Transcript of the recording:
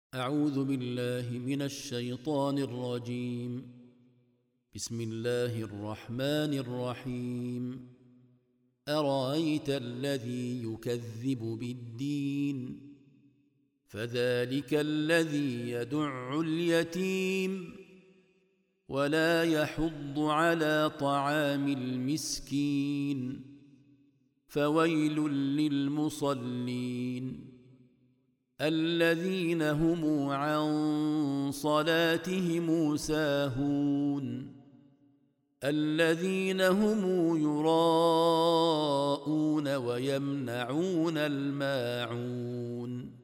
أعوذ بالله من الشيطان الرجيم. بسم الله الرحمن الرحيم. أرأيت الذي يكذب بالدين فذلك الذي يدع اليتيم ولا يحض على طعام المسكين فويل للمصلين الذين هم عن صلاتهم ساهون الذين هم يراءون ويمنعون الماعون